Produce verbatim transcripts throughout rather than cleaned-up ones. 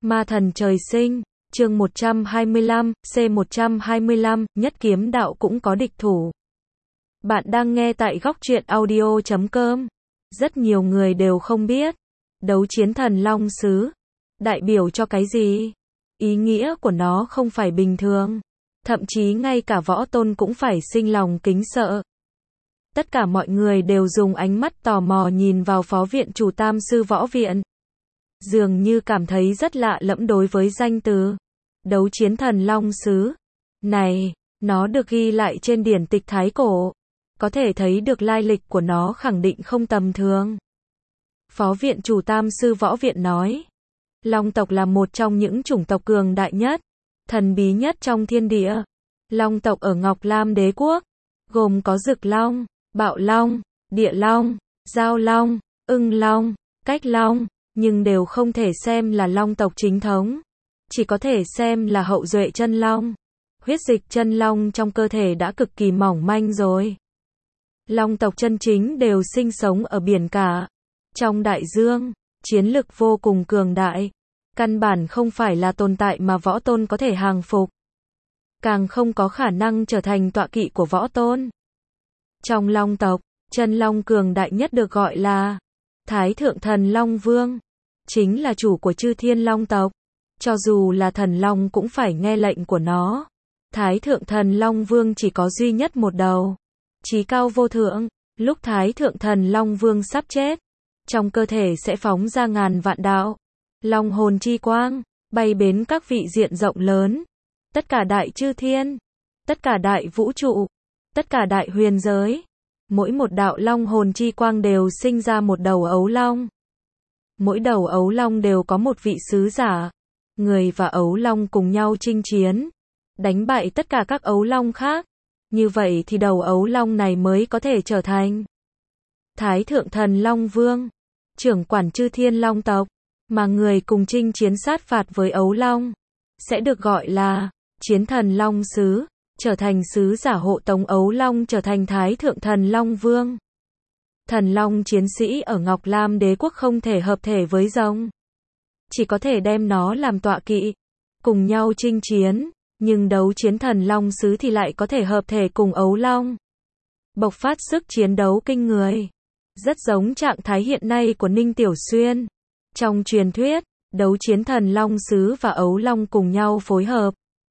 Ma thần trời sinh, chương một trăm hai mươi lăm, C một trăm hai mươi lăm, nhất kiếm đạo cũng có địch thủ. Bạn đang nghe tại góc truyện audio chấm com. Rất nhiều người đều không biết, đấu chiến thần Long Sứ đại biểu cho cái gì? Ý nghĩa của nó không phải bình thường. Thậm chí ngay cả võ tôn cũng phải sinh lòng kính sợ. Tất cả mọi người đều dùng ánh mắt tò mò nhìn vào phó viện chủ Tam Sư Võ Viện. Dường như cảm thấy rất lạ lẫm đối với danh từ đấu chiến thần Long Sứ này, nó được ghi lại trên điển tịch Thái Cổ. Có thể thấy được lai lịch của nó khẳng định không tầm thường. Phó viện chủ Tam Sư Võ Viện nói, Long tộc là một trong những chủng tộc cường đại nhất, thần bí nhất trong thiên địa. Long tộc ở Ngọc Lam Đế Quốc, gồm có Dực Long, Bạo Long, Địa Long, Giao Long, Ưng Long, Cách Long, nhưng đều không thể xem là Long tộc chính thống. Chỉ có thể xem là hậu duệ chân Long. Huyết dịch chân Long trong cơ thể đã cực kỳ mỏng manh rồi. Long tộc chân chính đều sinh sống ở biển cả, trong đại dương, chiến lực vô cùng cường đại. Căn bản không phải là tồn tại mà võ tôn có thể hàng phục. Càng không có khả năng trở thành tọa kỵ của võ tôn. Trong Long tộc, chân Long cường đại nhất được gọi là Thái Thượng Thần Long Vương, chính là chủ của chư thiên Long tộc. Cho dù là thần Long cũng phải nghe lệnh của nó. Thái Thượng Thần Long Vương chỉ có duy nhất một đầu, chí cao vô thượng. Lúc Thái Thượng Thần Long Vương sắp chết, trong cơ thể sẽ phóng ra ngàn vạn đạo long hồn chi quang, bay bến các vị diện rộng lớn, tất cả đại chư thiên, tất cả đại vũ trụ, tất cả đại huyền giới. Mỗi một đạo long hồn chi quang đều sinh ra một đầu ấu long. Mỗi đầu ấu long đều có một vị sứ giả. Người và ấu long cùng nhau chinh chiến, đánh bại tất cả các ấu long khác. Như vậy thì đầu ấu long này mới có thể trở thành Thái Thượng Thần Long Vương, trưởng quản chư thiên long tộc. Mà người cùng chinh chiến sát phạt với ấu long sẽ được gọi là Chiến Thần Long Sứ, trở thành sứ giả hộ tống ấu long trở thành Thái Thượng Thần Long Vương. Thần long chiến sĩ ở Ngọc Lam Đế Quốc không thể hợp thể với rồng, chỉ có thể đem nó làm tọa kỵ, cùng nhau chinh chiến. Nhưng đấu chiến thần Long Sứ thì lại có thể hợp thể cùng ấu long, bộc phát sức chiến đấu kinh người. Rất giống trạng thái hiện nay của Ninh Tiểu Xuyên. Trong truyền thuyết, đấu chiến thần Long Sứ và ấu long cùng nhau phối hợp,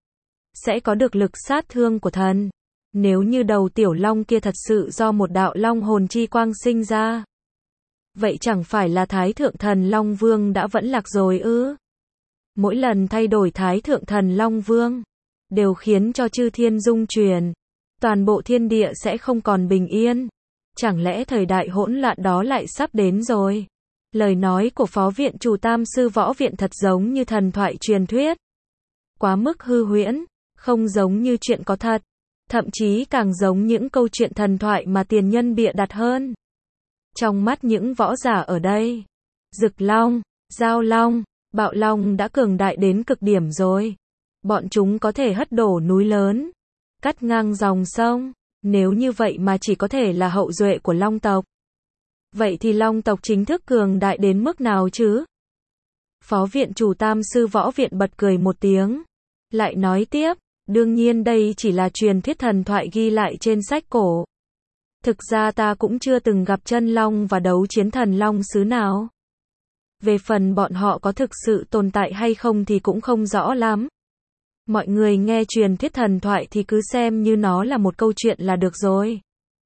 sẽ có được lực sát thương của thần. Nếu như đầu tiểu long kia thật sự do một đạo long hồn chi quang sinh ra, vậy chẳng phải là Thái Thượng Thần Long Vương đã vẫn lạc rồi ư? Mỗi lần thay đổi Thái Thượng Thần Long Vương, đều khiến cho chư thiên rung chuyển. Toàn bộ thiên địa sẽ không còn bình yên. Chẳng lẽ thời đại hỗn loạn đó lại sắp đến rồi? Lời nói của phó viện chủ Tam Sư Võ Viện thật giống như thần thoại truyền thuyết. Quá mức hư huyễn, không giống như chuyện có thật. Thậm chí càng giống những câu chuyện thần thoại mà tiền nhân bịa đặt hơn. Trong mắt những võ giả ở đây, Dực Long, Giao Long, Bạo Long đã cường đại đến cực điểm rồi. Bọn chúng có thể hất đổ núi lớn, cắt ngang dòng sông. Nếu như vậy mà chỉ có thể là hậu duệ của Long tộc, vậy thì Long tộc chính thức cường đại đến mức nào chứ? Phó viện chủ Tam Sư Võ Viện bật cười một tiếng, lại nói tiếp, đương nhiên đây chỉ là truyền thuyết thần thoại ghi lại trên sách cổ. Thực ra ta cũng chưa từng gặp chân long và đấu chiến thần Long Sứ nào. Về phần bọn họ có thực sự tồn tại hay không thì cũng không rõ lắm. Mọi người nghe truyền thuyết thần thoại thì cứ xem như nó là một câu chuyện là được rồi.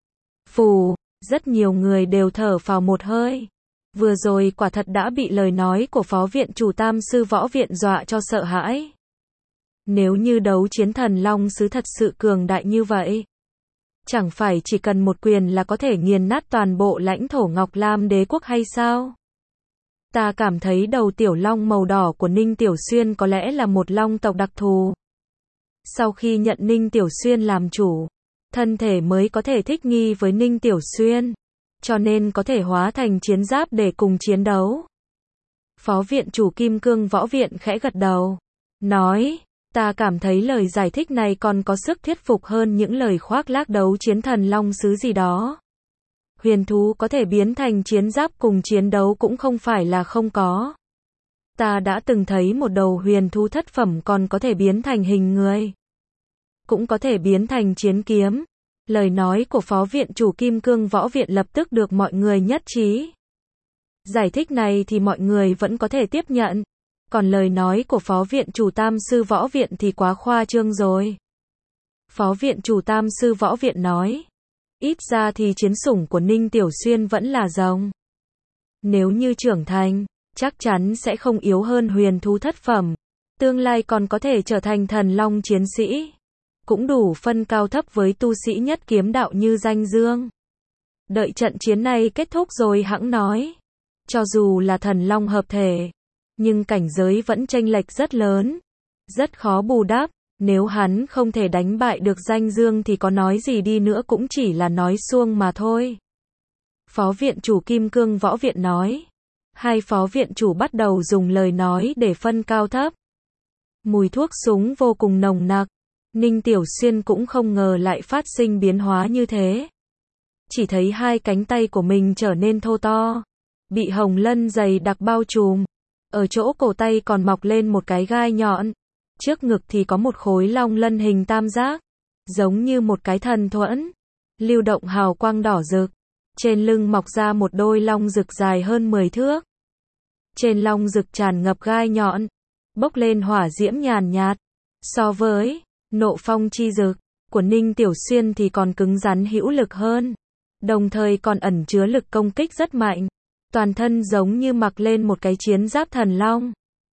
Phù, rất nhiều người đều thở phào một hơi. Vừa rồi quả thật đã bị lời nói của phó viện chủ Tam Sư Võ Viện dọa cho sợ hãi. Nếu như đấu chiến thần Long Sứ thật sự cường đại như vậy, chẳng phải chỉ cần một quyền là có thể nghiền nát toàn bộ lãnh thổ Ngọc Lam Đế Quốc hay sao? Ta cảm thấy đầu tiểu long màu đỏ của Ninh Tiểu Xuyên có lẽ là một long tộc đặc thù. Sau khi nhận Ninh Tiểu Xuyên làm chủ, thân thể mới có thể thích nghi với Ninh Tiểu Xuyên, cho nên có thể hóa thành chiến giáp để cùng chiến đấu. Phó viện chủ Kim Cương Võ Viện khẽ gật đầu, nói, ta cảm thấy lời giải thích này còn có sức thuyết phục hơn những lời khoác lác đấu chiến thần Long Sứ gì đó. Huyền thú có thể biến thành chiến giáp cùng chiến đấu cũng không phải là không có. Ta đã từng thấy một đầu huyền thú thất phẩm còn có thể biến thành hình người. Cũng có thể biến thành chiến kiếm. Lời nói của Phó Viện Chủ Kim Cương Võ Viện lập tức được mọi người nhất trí. Giải thích này thì mọi người vẫn có thể tiếp nhận. Còn lời nói của Phó Viện Chủ Tam Sư Võ Viện thì quá khoa trương rồi. Phó Viện Chủ Tam Sư Võ Viện nói. Ít ra thì chiến sủng của Ninh Tiểu Xuyên vẫn là rồng. Nếu như trưởng thành, chắc chắn sẽ không yếu hơn huyền thú thất phẩm. Tương lai còn có thể trở thành thần long chiến sĩ. Cũng đủ phân cao thấp với tu sĩ nhất kiếm đạo như Danh Dương. Đợi trận chiến này kết thúc rồi hẵng nói. Cho dù là thần long hợp thể, nhưng cảnh giới vẫn chênh lệch rất lớn. Rất khó bù đắp. Nếu hắn không thể đánh bại được Danh Dương thì có nói gì đi nữa cũng chỉ là nói suông mà thôi. Phó Viện Chủ Kim Cương Võ Viện nói. Hai Phó Viện Chủ bắt đầu dùng lời nói để phân cao thấp. Mùi thuốc súng vô cùng nồng nặc. Ninh Tiểu Xuyên cũng không ngờ lại phát sinh biến hóa như thế. Chỉ thấy hai cánh tay của mình trở nên thô to. Bị hồng lân dày đặc bao trùm. Ở chỗ cổ tay còn mọc lên một cái gai nhọn. Trước ngực thì có một khối long lân hình tam giác. Giống như một cái thần thuẫn. Lưu động hào quang đỏ rực. Trên lưng mọc ra một đôi long rực dài hơn mười thước. Trên long rực tràn ngập gai nhọn. Bốc lên hỏa diễm nhàn nhạt. So với nộ phong chi rực của Ninh Tiểu Xuyên thì còn cứng rắn hữu lực hơn. Đồng thời còn ẩn chứa lực công kích rất mạnh. Toàn thân giống như mặc lên một cái chiến giáp thần long.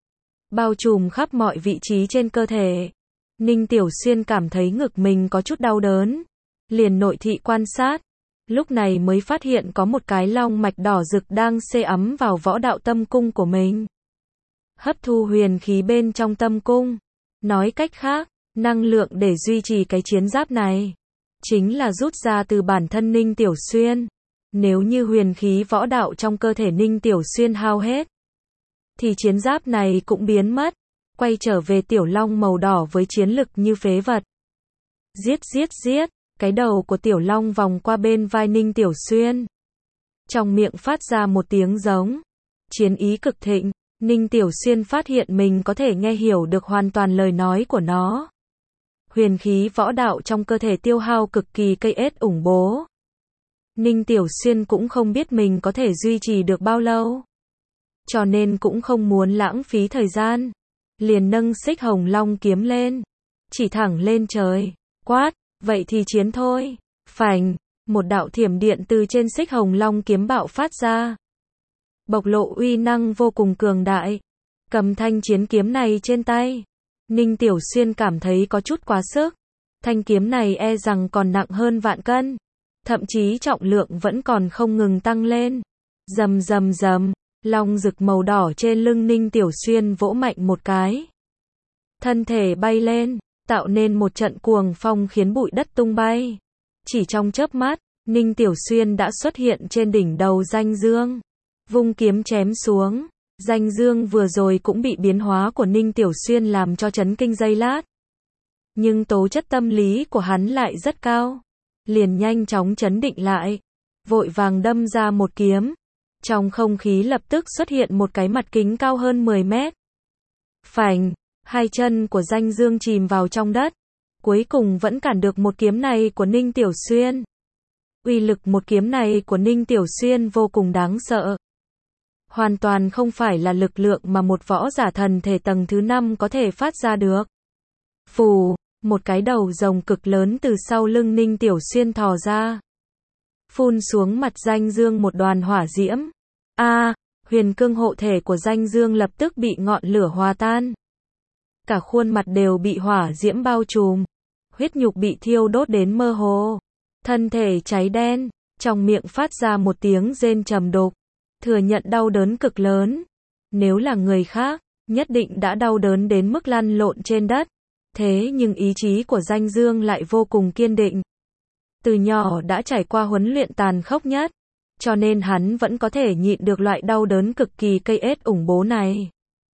Bao trùm khắp mọi vị trí trên cơ thể. Ninh Tiểu Xuyên cảm thấy ngực mình có chút đau đớn. Liền nội thị quan sát. Lúc này mới phát hiện có một cái long mạch đỏ rực đang xê ấm vào võ đạo tâm cung của mình. Hấp thu huyền khí bên trong tâm cung. Nói cách khác, năng lượng để duy trì cái chiến giáp này chính là rút ra từ bản thân Ninh Tiểu Xuyên. Nếu như huyền khí võ đạo trong cơ thể Ninh Tiểu Xuyên hao hết, thì chiến giáp này cũng biến mất, quay trở về tiểu long màu đỏ với chiến lực như phế vật. Giết giết giết, cái đầu của tiểu long vòng qua bên vai Ninh Tiểu Xuyên. Trong miệng phát ra một tiếng giống. Chiến ý cực thịnh, Ninh Tiểu Xuyên phát hiện mình có thể nghe hiểu được hoàn toàn lời nói của nó. Huyền khí võ đạo trong cơ thể tiêu hao cực kỳ cây ết ủng bố. Ninh Tiểu Xuyên cũng không biết mình có thể duy trì được bao lâu. Cho nên cũng không muốn lãng phí thời gian. Liền nâng xích hồng long kiếm lên. Chỉ thẳng lên trời. Quát, vậy thì chiến thôi. Phành, một đạo thiểm điện từ trên xích hồng long kiếm bạo phát ra. Bộc lộ uy năng vô cùng cường đại. Cầm thanh chiến kiếm này trên tay. Ninh Tiểu Xuyên cảm thấy có chút quá sức. Thanh kiếm này e rằng còn nặng hơn vạn cân. Thậm chí trọng lượng vẫn còn không ngừng tăng lên. Rầm rầm rầm, long rực màu đỏ trên lưng Ninh Tiểu Xuyên vỗ mạnh một cái. Thân thể bay lên, tạo nên một trận cuồng phong khiến bụi đất tung bay. Chỉ trong chớp mắt, Ninh Tiểu Xuyên đã xuất hiện trên đỉnh đầu Danh Dương. Vung kiếm chém xuống. Danh Dương vừa rồi cũng bị biến hóa của Ninh Tiểu Xuyên làm cho chấn kinh giây lát. Nhưng tố chất tâm lý của hắn lại rất cao. Liền nhanh chóng chấn định lại. Vội vàng đâm ra một kiếm. Trong không khí lập tức xuất hiện một cái mặt kính cao hơn mười mét. Phành, hai chân của Danh Dương chìm vào trong đất. Cuối cùng vẫn cản được một kiếm này của Ninh Tiểu Xuyên. Uy lực một kiếm này của Ninh Tiểu Xuyên vô cùng đáng sợ. Hoàn toàn không phải là lực lượng mà một võ giả thần thể tầng thứ năm có thể phát ra được. Phù, một cái đầu rồng cực lớn từ sau lưng Ninh Tiểu Xuyên thò ra. Phun xuống mặt Danh Dương một đoàn hỏa diễm. A, à, huyền cương hộ thể của Danh Dương lập tức bị ngọn lửa hòa tan. Cả khuôn mặt đều bị hỏa diễm bao trùm. Huyết nhục bị thiêu đốt đến mơ hồ. Thân thể cháy đen, trong miệng phát ra một tiếng rên trầm đục. Thừa nhận đau đớn cực lớn. Nếu là người khác, nhất định đã đau đớn đến mức lăn lộn trên đất. Thế nhưng ý chí của Danh Dương lại vô cùng kiên định. Từ nhỏ đã trải qua huấn luyện tàn khốc nhất. Cho nên hắn vẫn có thể nhịn được loại đau đớn cực kỳ cây ết ủng bố này.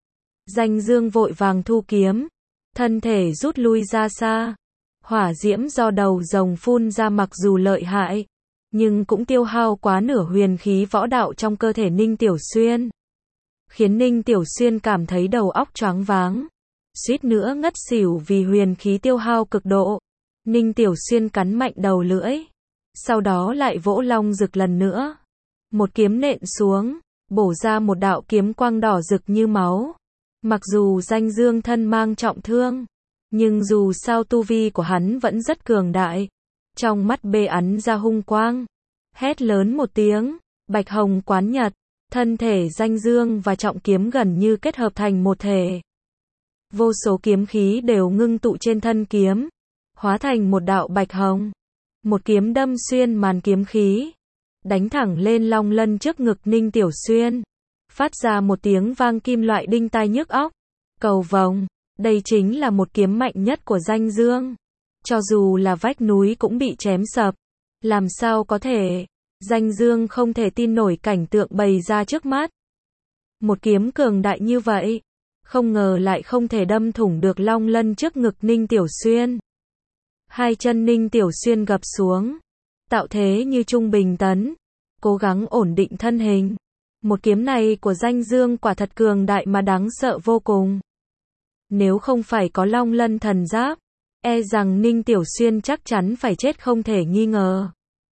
Danh Dương vội vàng thu kiếm. Thân thể rút lui ra xa. Hỏa diễm do đầu rồng phun ra mặc dù lợi hại. Nhưng cũng tiêu hao quá nửa huyền khí võ đạo trong cơ thể Ninh Tiểu Xuyên. khiến Ninh Tiểu Xuyên cảm thấy đầu óc choáng váng, suýt nữa ngất xỉu vì huyền khí tiêu hao cực độ. Ninh Tiểu Xuyên cắn mạnh đầu lưỡi, sau đó lại vỗ Long Dực lần nữa. Một kiếm nện xuống, bổ ra một đạo kiếm quang đỏ rực như máu. Mặc dù Danh Dương thân mang trọng thương, nhưng dù sao tu vi của hắn vẫn rất cường đại. Trong mắt bê ắn ra hung quang, hét lớn một tiếng, Bạch Hồng Quán Nhật, thân thể Danh Dương và trọng kiếm gần như kết hợp thành một thể. Vô số kiếm khí đều ngưng tụ trên thân kiếm, hóa thành một đạo bạch hồng. Một kiếm đâm xuyên màn kiếm khí, đánh thẳng lên long lân trước ngực Ninh Tiểu Xuyên, phát ra một tiếng vang kim loại đinh tai nhức óc. Cầu vồng, đây chính là một kiếm mạnh nhất của Danh Dương. Cho dù là vách núi cũng bị chém sập. Làm sao có thể? Danh Dương không thể tin nổi cảnh tượng bày ra trước mắt. Một kiếm cường đại như vậy, không ngờ lại không thể đâm thủng được long lân trước ngực Ninh Tiểu Xuyên. Hai chân Ninh Tiểu Xuyên gập xuống, tạo thế như trung bình tấn, cố gắng ổn định thân hình. Một kiếm này của Danh Dương quả thật cường đại mà đáng sợ vô cùng. Nếu không phải có long lân thần giáp, e rằng Ninh Tiểu Xuyên chắc chắn phải chết không thể nghi ngờ.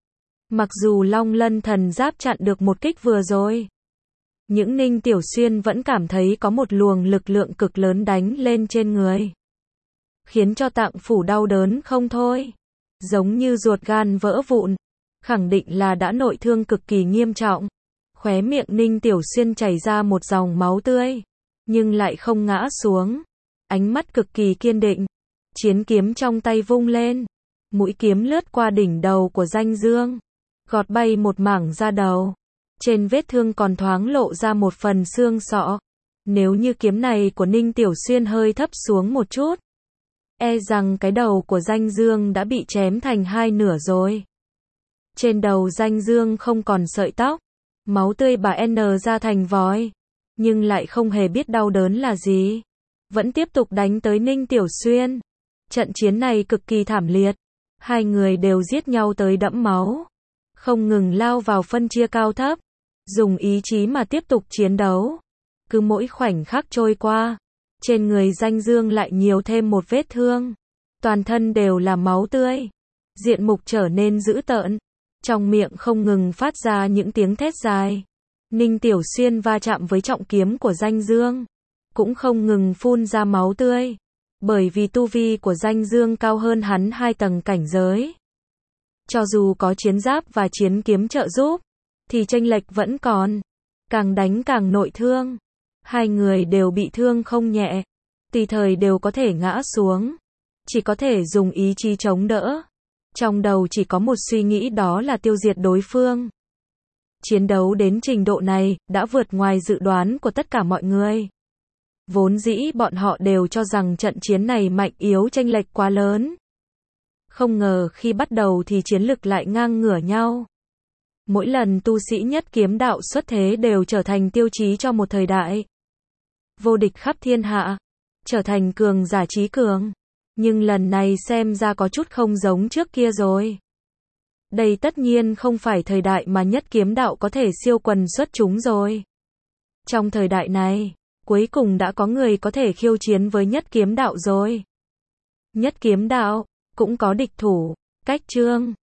Mặc dù long lân thần giáp chặn được một kích vừa rồi, những Ninh Tiểu Xuyên vẫn cảm thấy có một luồng lực lượng cực lớn đánh lên trên người, khiến cho tạng phủ đau đớn không thôi, giống như ruột gan vỡ vụn, khẳng định là đã nội thương cực kỳ nghiêm trọng. Khóe miệng Ninh Tiểu Xuyên chảy ra một dòng máu tươi, nhưng lại không ngã xuống, ánh mắt cực kỳ kiên định, chiến kiếm trong tay vung lên, mũi kiếm lướt qua đỉnh đầu của Danh Dương, gọt bay một mảng da đầu. Trên vết thương còn thoáng lộ ra một phần xương sọ. Nếu như kiếm này của Ninh Tiểu Xuyên hơi thấp xuống một chút, e rằng cái đầu của Danh Dương đã bị chém thành hai nửa rồi. Trên đầu Danh Dương không còn sợi tóc, máu tươi bà N ra thành vòi, nhưng lại không hề biết đau đớn là gì, vẫn tiếp tục đánh tới Ninh Tiểu Xuyên. Trận chiến này cực kỳ thảm liệt, hai người đều giết nhau tới đẫm máu, không ngừng lao vào phân chia cao thấp, dùng ý chí mà tiếp tục chiến đấu. Cứ mỗi khoảnh khắc trôi qua, trên người Danh Dương lại nhiều thêm một vết thương, toàn thân đều là máu tươi, diện mục trở nên dữ tợn, trong miệng không ngừng phát ra những tiếng thét dài. Ninh Tiểu Xuyên va chạm với trọng kiếm của Danh Dương, cũng không ngừng phun ra máu tươi, bởi vì tu vi của Danh Dương cao hơn hắn hai tầng cảnh giới. Cho dù có chiến giáp và chiến kiếm trợ giúp, thì chênh lệch vẫn còn, càng đánh càng nội thương. Hai người đều bị thương không nhẹ, tùy thời đều có thể ngã xuống, chỉ có thể dùng ý chí chống đỡ. Trong đầu chỉ có một suy nghĩ, đó là tiêu diệt đối phương. Chiến đấu đến trình độ này, đã vượt ngoài dự đoán của tất cả mọi người. Vốn dĩ bọn họ đều cho rằng trận chiến này mạnh yếu chênh lệch quá lớn. Không ngờ khi bắt đầu thì chiến lực lại ngang ngửa nhau. Mỗi lần tu sĩ nhất kiếm đạo xuất thế đều trở thành tiêu chí cho một thời đại. Vô địch khắp thiên hạ, trở thành cường giả trí cường. Nhưng lần này xem ra có chút không giống trước kia rồi. Đây tất nhiên không phải thời đại mà nhất kiếm đạo có thể siêu quần xuất chúng rồi. Trong thời đại này, cuối cùng đã có người có thể khiêu chiến với nhất kiếm đạo rồi. Nhất kiếm đạo, cũng có địch thủ, cách chương.